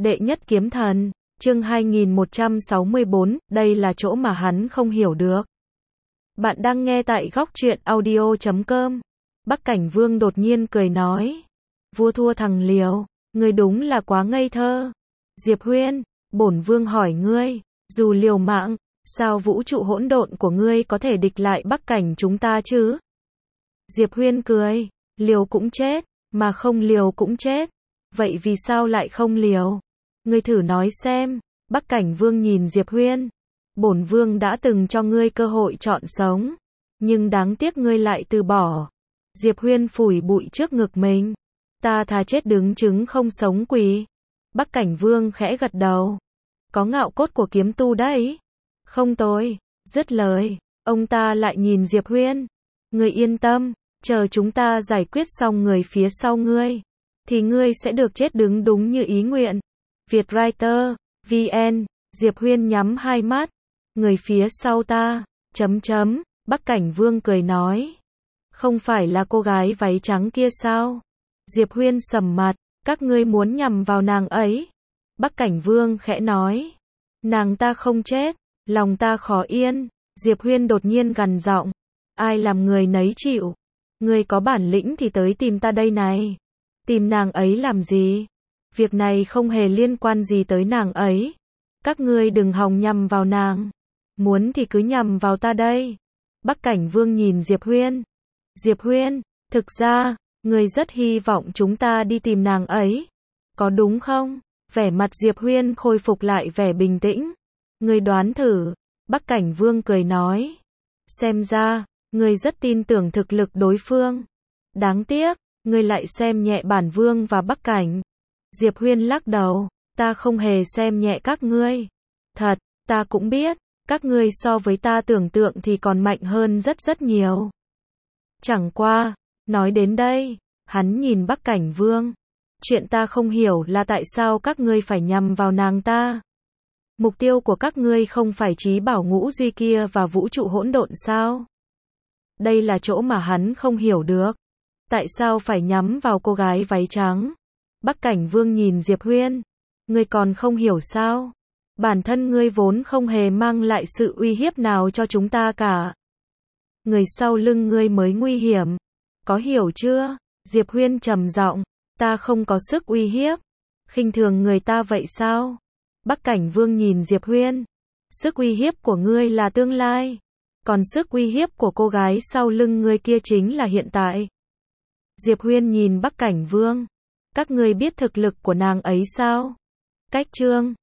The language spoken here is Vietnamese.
Đệ nhất kiếm thần, chương 2164, đây là chỗ mà hắn không hiểu được. Bạn đang nghe tại góc truyện audio.com. Bắc Cảnh Vương đột nhiên cười nói. Vua thua thằng Liều, ngươi đúng là quá ngây thơ. Diệp Huyên, bổn vương hỏi ngươi, dù liều mạng, sao vũ trụ hỗn độn của ngươi có thể địch lại Bắc Cảnh chúng ta chứ? Diệp Huyên cười, liều cũng chết, mà không liều cũng chết. Vậy vì sao lại không liều? Ngươi thử nói xem. Bắc Cảnh Vương nhìn Diệp Huyên. Bổn vương đã từng cho ngươi cơ hội chọn sống, nhưng đáng tiếc ngươi lại từ bỏ. Diệp Huyên phủi bụi trước ngực mình. Ta thà chết đứng chứng không sống quỳ. Bắc Cảnh Vương khẽ gật đầu. Có ngạo cốt của kiếm tu đấy. Không tồi. Dứt lời, ông ta lại nhìn Diệp Huyên. Ngươi yên tâm, chờ chúng ta giải quyết xong người phía sau ngươi, thì ngươi sẽ được chết đứng đúng như ý nguyện. Vietwriter, VN, Diệp Huyên nhắm hai mắt. Người phía sau ta, Bắc Cảnh Vương cười nói. Không phải là cô gái váy trắng kia sao? Diệp Huyên sầm mặt, các ngươi muốn nhằm vào nàng ấy. Bắc Cảnh Vương khẽ nói. Nàng ta không chết, lòng ta khó yên. Diệp Huyên đột nhiên gằn giọng. Ai làm người nấy chịu. Ngươi có bản lĩnh thì tới tìm ta đây này. Tìm nàng ấy làm gì? Việc này không hề liên quan gì tới nàng ấy. Các ngươi đừng hòng nhằm vào nàng. Muốn thì cứ nhằm vào ta đây. Bắc Cảnh Vương nhìn Diệp Huyên. Diệp Huyên, thực ra, ngươi rất hy vọng chúng ta đi tìm nàng ấy. Có đúng không? Vẻ mặt Diệp Huyên khôi phục lại vẻ bình tĩnh. Ngươi đoán thử. Bắc Cảnh Vương cười nói. Xem ra, ngươi rất tin tưởng thực lực đối phương. Đáng tiếc, ngươi lại xem nhẹ bản vương và Bắc Cảnh. Diệp Huyên lắc đầu. Ta không hề xem nhẹ các ngươi. Thật, ta cũng biết, các ngươi so với ta tưởng tượng thì còn mạnh hơn rất rất nhiều. Chẳng qua, nói đến đây, hắn nhìn Bắc Cảnh Vương. Chuyện ta không hiểu là tại sao các ngươi phải nhằm vào nàng ta. Mục tiêu của các ngươi không phải trí bảo ngũ duy kia và vũ trụ hỗn độn sao? Đây là chỗ mà hắn không hiểu được. Tại sao phải nhắm vào cô gái váy trắng? Bắc Cảnh Vương nhìn Diệp Huyên. Ngươi còn không hiểu sao? Bản thân ngươi vốn không hề mang lại sự uy hiếp nào cho chúng ta cả. Người sau lưng ngươi mới nguy hiểm. Có hiểu chưa? Diệp Huyên trầm giọng. Ta không có sức uy hiếp. Khinh thường người ta vậy sao? Bắc Cảnh Vương nhìn Diệp Huyên. Sức uy hiếp của ngươi là tương lai. Còn sức uy hiếp của cô gái sau lưng ngươi kia chính là hiện tại. Diệp Huyên nhìn Bắc Cảnh Vương. Các ngươi biết thực lực của nàng ấy sao? Cách chương